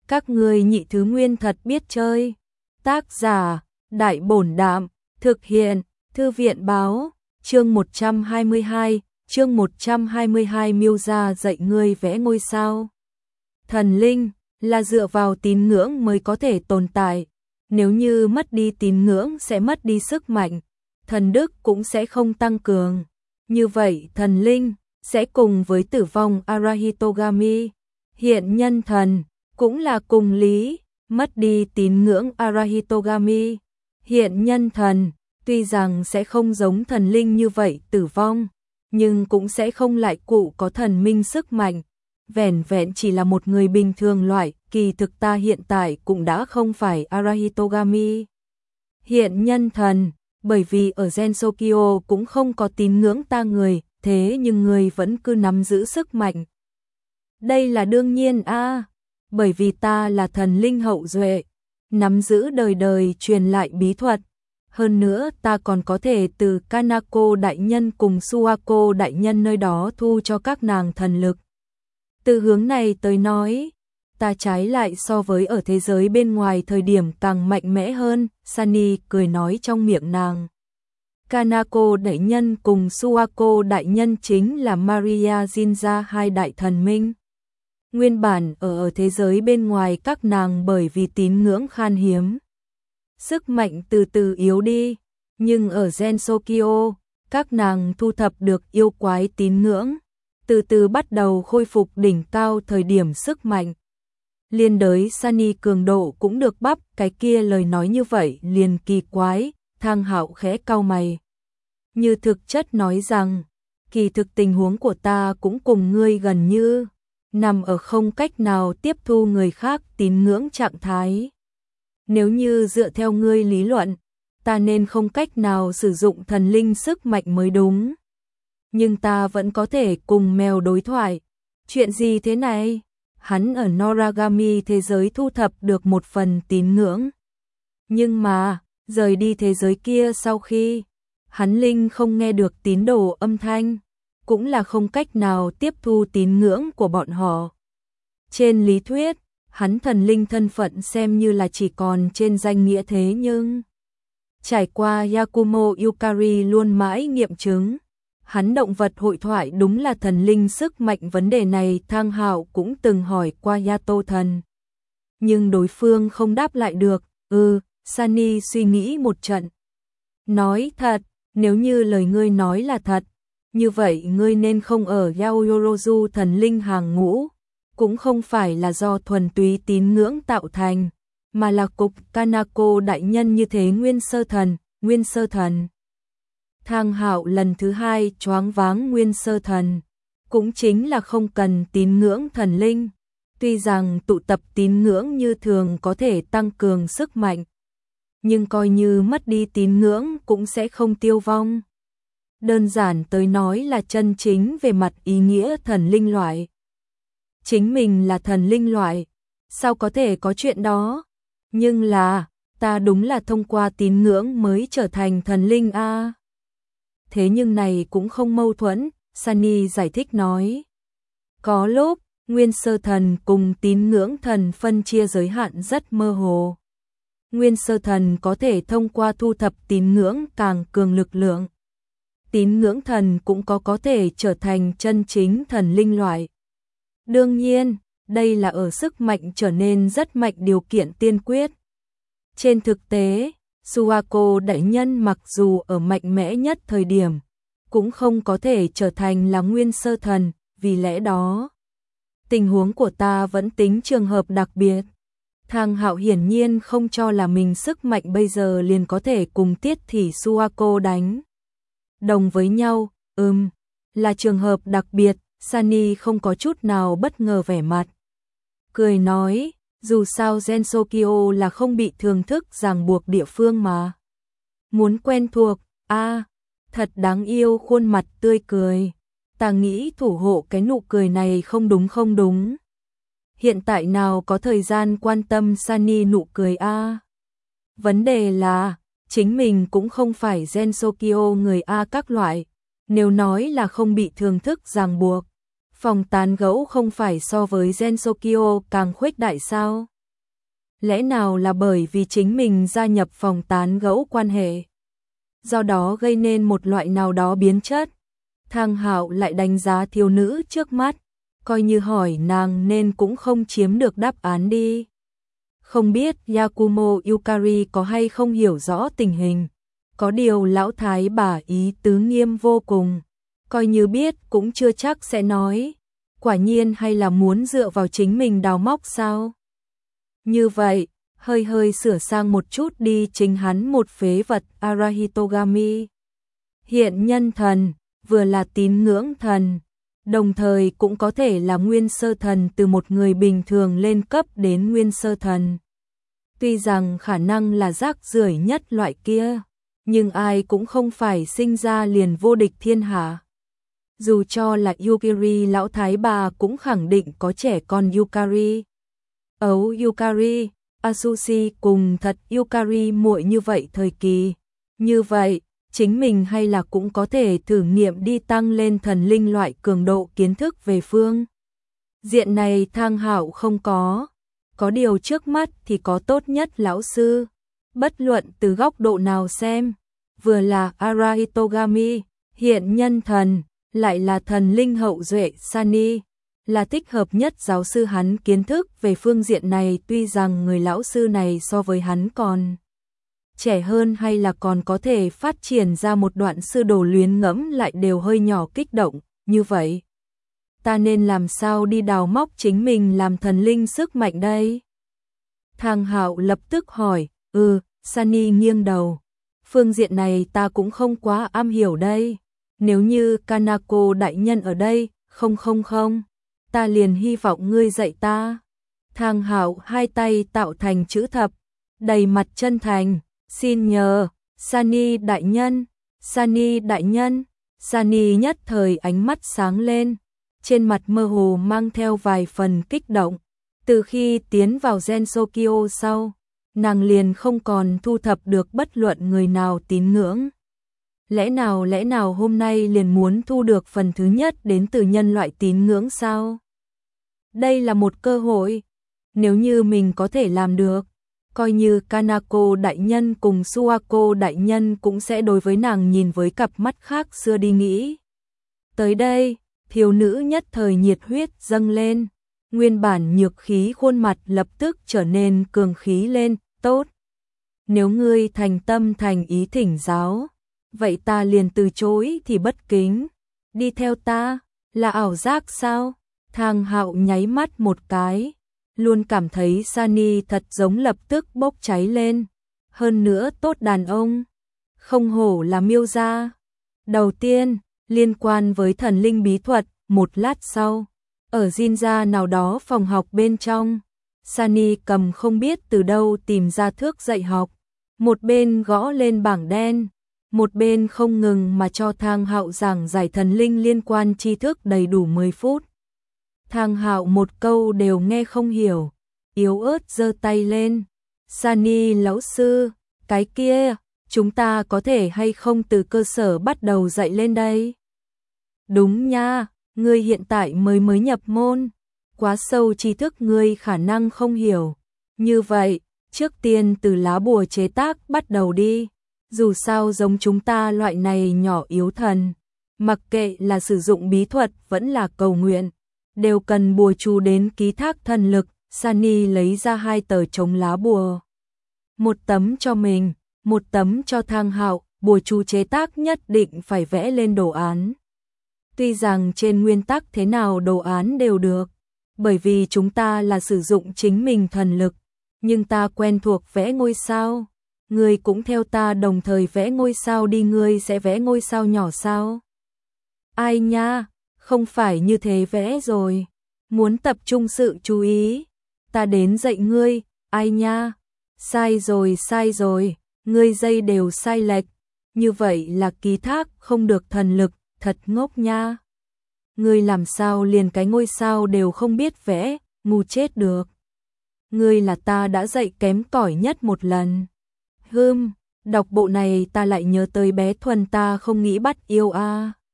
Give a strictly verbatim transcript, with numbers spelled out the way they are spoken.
Các ngươi nhị thứ nguyên thật biết chơi. Tác giả, Đại Bổn Đạm, thực hiện, Thư viện Báo, chương một trăm hai mươi hai, chương một trăm hai mươi hai Miêu gia dạy ngươi vẽ ngôi sao. Thần linh là dựa vào tín ngưỡng mới có thể tồn tại, nếu như mất đi tín ngưỡng sẽ mất đi sức mạnh, thần đức cũng sẽ không tăng cường. Như vậy thần linh sẽ cùng với tử vong Arahitogami, hiện nhân thần, cũng là cùng lý, mất đi tín ngưỡng Arahitogami, hiện nhân thần, tuy rằng sẽ không giống thần linh như vậy tử vong, nhưng cũng sẽ không lại cụ có thần minh sức mạnh, vẻn vẹn chỉ là một người bình thường loại, kỳ thực ta hiện tại cũng đã không phải Arahitogami, hiện nhân thần, bởi vì ở Gensokyo cũng không có tín ngưỡng ta người, thế nhưng người vẫn cứ nắm giữ sức mạnh. Đây là đương nhiên a, à, bởi vì ta là thần linh hậu duệ, nắm giữ đời đời truyền lại bí thuật. Hơn nữa ta còn có thể từ Kanako đại nhân cùng Suwako đại nhân nơi đó thu cho các nàng thần lực. Từ hướng này tới nói, ta trái lại so với ở thế giới bên ngoài thời điểm càng mạnh mẽ hơn, Sunny cười nói trong miệng nàng. Kanako đại nhân cùng Suwako đại nhân chính là Maria Jinja hai đại thần minh. Nguyên bản ở, ở thế giới bên ngoài các nàng bởi vì tín ngưỡng khan hiếm, sức mạnh từ từ yếu đi, nhưng ở Gensokyo, các nàng thu thập được yêu quái tín ngưỡng, từ từ bắt đầu khôi phục đỉnh cao thời điểm sức mạnh. Liên đới Sunny cường độ cũng được bắp, cái kia lời nói như vậy liền kỳ quái, Thang Hạo khẽ cau mày. Như thực chất nói rằng, kỳ thực tình huống của ta cũng cùng ngươi gần như, nằm ở không cách nào tiếp thu người khác tín ngưỡng trạng thái. Nếu như dựa theo ngươi lý luận, ta nên không cách nào sử dụng thần linh sức mạnh mới đúng. Nhưng ta vẫn có thể cùng mèo đối thoại. Chuyện gì thế này? Hắn ở Noragami thế giới thu thập được một phần tín ngưỡng. Nhưng mà, rời đi thế giới kia sau khi, hắn linh không nghe được tín đồ âm thanh, cũng là không cách nào tiếp thu tín ngưỡng của bọn họ. Trên lý thuyết, hắn thần linh thân phận xem như là chỉ còn trên danh nghĩa thế nhưng trải qua Yakumo Yukari luôn mãi nghiệm chứng, hắn động vật hội thoại đúng là thần linh sức mạnh. Vấn đề này Thang Hạo cũng từng hỏi qua Yato thần, nhưng đối phương không đáp lại được. Ừ, Sunny suy nghĩ một trận, nói thật, nếu như lời ngươi nói là thật, như vậy ngươi nên không ở Yaoyorozu thần linh hàng ngũ, cũng không phải là do thuần túy tín ngưỡng tạo thành, mà là cục Kanako đại nhân như thế. Nguyên sơ thần, nguyên sơ thần. Thang Hạo lần thứ hai choáng váng. Nguyên sơ thần, cũng chính là không cần tín ngưỡng thần linh, tuy rằng tụ tập tín ngưỡng như thường có thể tăng cường sức mạnh, nhưng coi như mất đi tín ngưỡng cũng sẽ không tiêu vong. Đơn giản tới nói là chân chính về mặt ý nghĩa thần linh loại. Chính mình là thần linh loại, sao có thể có chuyện đó? Nhưng là, ta đúng là thông qua tín ngưỡng mới trở thành thần linh a. À. Thế nhưng này cũng không mâu thuẫn, Sunny giải thích nói. Có lúc, nguyên sơ thần cùng tín ngưỡng thần phân chia giới hạn rất mơ hồ. Nguyên sơ thần có thể thông qua thu thập tín ngưỡng càng cường lực lượng. Tín ngưỡng thần cũng có có thể trở thành chân chính thần linh loại. Đương nhiên, đây là ở sức mạnh trở nên rất mạnh điều kiện tiên quyết. Trên thực tế, Suwako đại nhân mặc dù ở mạnh mẽ nhất thời điểm, cũng không có thể trở thành là nguyên sơ thần, vì lẽ đó, tình huống của ta vẫn tính trường hợp đặc biệt. Thang Hạo hiển nhiên không cho là mình sức mạnh bây giờ liền có thể cùng Tiết Thị Suwako đánh đồng với nhau. Ừm, là trường hợp đặc biệt. Sunny không có chút nào bất ngờ vẻ mặt, cười nói, dù sao Gensokyo là không bị thường thức ràng buộc địa phương mà. Muốn quen thuộc, a, à, thật đáng yêu. Khuôn mặt tươi cười. Ta nghĩ thủ hộ cái nụ cười này không đúng không đúng. Hiện tại nào có thời gian quan tâm Sunny nụ cười a. À. Vấn đề là, chính mình cũng không phải Gensokyo người A các loại. Nếu nói là không bị thường thức ràng buộc, phòng tán gẫu không phải so với Gensokyo càng khuếch đại sao? Lẽ nào là bởi vì chính mình gia nhập phòng tán gẫu quan hệ, do đó gây nên một loại nào đó biến chất. Thang Hạo lại đánh giá thiếu nữ trước mắt, coi như hỏi nàng nên cũng không chiếm được đáp án đi. Không biết Yakumo Yukari có hay không hiểu rõ tình hình, có điều lão thái bà ý tứ nghiêm vô cùng, coi như biết cũng chưa chắc sẽ nói. Quả nhiên hay là muốn dựa vào chính mình đào móc sao? Như vậy, hơi hơi sửa sang một chút đi, chính hắn một phế vật Arahitogami. Hiện nhân thần, vừa là tín ngưỡng thần, đồng thời cũng có thể là nguyên sơ thần, từ một người bình thường lên cấp đến nguyên sơ thần. Tuy rằng khả năng là rác rưởi nhất loại kia, nhưng ai cũng không phải sinh ra liền vô địch thiên hạ. Dù cho là Yukari, lão thái bà cũng khẳng định có trẻ con Yukari. Ấu Yukari, Asushi cùng thật Yukari muội như vậy thời kỳ. Như vậy, chính mình hay là cũng có thể thử nghiệm đi tăng lên thần linh loại cường độ kiến thức về phương diện này. Thang Hạo không có. Có điều trước mắt thì có tốt nhất lão sư. Bất luận từ góc độ nào xem, vừa là Arahitogami, hiện nhân thần, lại là thần linh hậu duệ Sani, là thích hợp nhất giáo sư hắn. Kiến thức về phương diện này, tuy rằng người lão sư này so với hắn còn trẻ hơn hay là còn có thể phát triển ra một đoạn sư đồ luyến ngẫm lại đều hơi nhỏ kích động. Như vậy, ta nên làm sao đi đào móc chính mình làm thần linh sức mạnh đây? Thang Hạo lập tức hỏi. Ừ, Sani nghiêng đầu. Phương diện này ta cũng không quá am hiểu đây. Nếu như Kanako đại nhân ở đây, không không không, ta liền hy vọng ngươi dạy ta. Thang Hạo hai tay tạo thành chữ thập, đầy mặt chân thành. Xin nhờ, Sani đại nhân, Sani đại nhân. Sani nhất thời ánh mắt sáng lên, trên mặt mơ hồ mang theo vài phần kích động. Từ khi tiến vào Gensokyo sau, nàng liền không còn thu thập được bất luận người nào tín ngưỡng. Lẽ nào lẽ nào hôm nay liền muốn thu được phần thứ nhất đến từ nhân loại tín ngưỡng sao? Đây là một cơ hội. Nếu như mình có thể làm được, coi như Kanako đại nhân cùng Suako đại nhân cũng sẽ đối với nàng nhìn với cặp mắt khác xưa đi nghĩ. Tới đây, thiếu nữ nhất thời nhiệt huyết dâng lên, nguyên bản nhược khí khuôn mặt lập tức trở nên cường khí lên. Tốt, nếu ngươi thành tâm thành ý thỉnh giáo, vậy ta liền từ chối thì bất kính. Đi theo ta, là ảo giác sao? Thang Hạo nháy mắt một cái, luôn cảm thấy Sani thật giống lập tức bốc cháy lên. Hơn nữa tốt đàn ông, không hổ là Miêu gia. Đầu tiên, liên quan với thần linh bí thuật. Một lát sau, ở Jinja nào đó phòng học bên trong, Sani cầm không biết từ đâu tìm ra thước dạy học, một bên gõ lên bảng đen, một bên không ngừng mà cho Thang Hạo giảng giải thần linh liên quan tri thức đầy đủ mười phút. Thang Hạo một câu đều nghe không hiểu, yếu ớt giơ tay lên. Sani lão sư, cái kia, chúng ta có thể hay không từ cơ sở bắt đầu dạy lên đây? Đúng nha, ngươi hiện tại mới mới nhập môn, quá sâu tri thức ngươi khả năng không hiểu. Như vậy, trước tiên từ lá bùa chế tác bắt đầu đi. Dù sao giống chúng ta loại này nhỏ yếu thần, mặc kệ là sử dụng bí thuật vẫn là cầu nguyện, đều cần bùa chú đến ký thác thần lực. Sani lấy ra hai tờ chống lá bùa, một tấm cho mình, một tấm cho Thang Hạo. Bùa chú chế tác nhất định phải vẽ lên đồ án. Tuy rằng trên nguyên tắc thế nào đồ án đều được, bởi vì chúng ta là sử dụng chính mình thần lực, nhưng ta quen thuộc vẽ ngôi sao. Ngươi cũng theo ta đồng thời vẽ ngôi sao đi. Ngươi sẽ vẽ ngôi sao nhỏ sao? Ai nha, không phải như thế vẽ rồi. Muốn tập trung sự chú ý, ta đến dạy ngươi. Ai nha, sai rồi sai rồi, ngươi dây đều sai lệch. Như vậy là ký thác không được thần lực, thật ngốc nha. Ngươi làm sao liền cái ngôi sao đều không biết vẽ, ngu chết được. Ngươi là ta đã dạy kém cỏi nhất một lần. Hừm, đọc bộ này ta lại nhớ tới bé Thuần, ta không nghĩ bắt yêu a. À.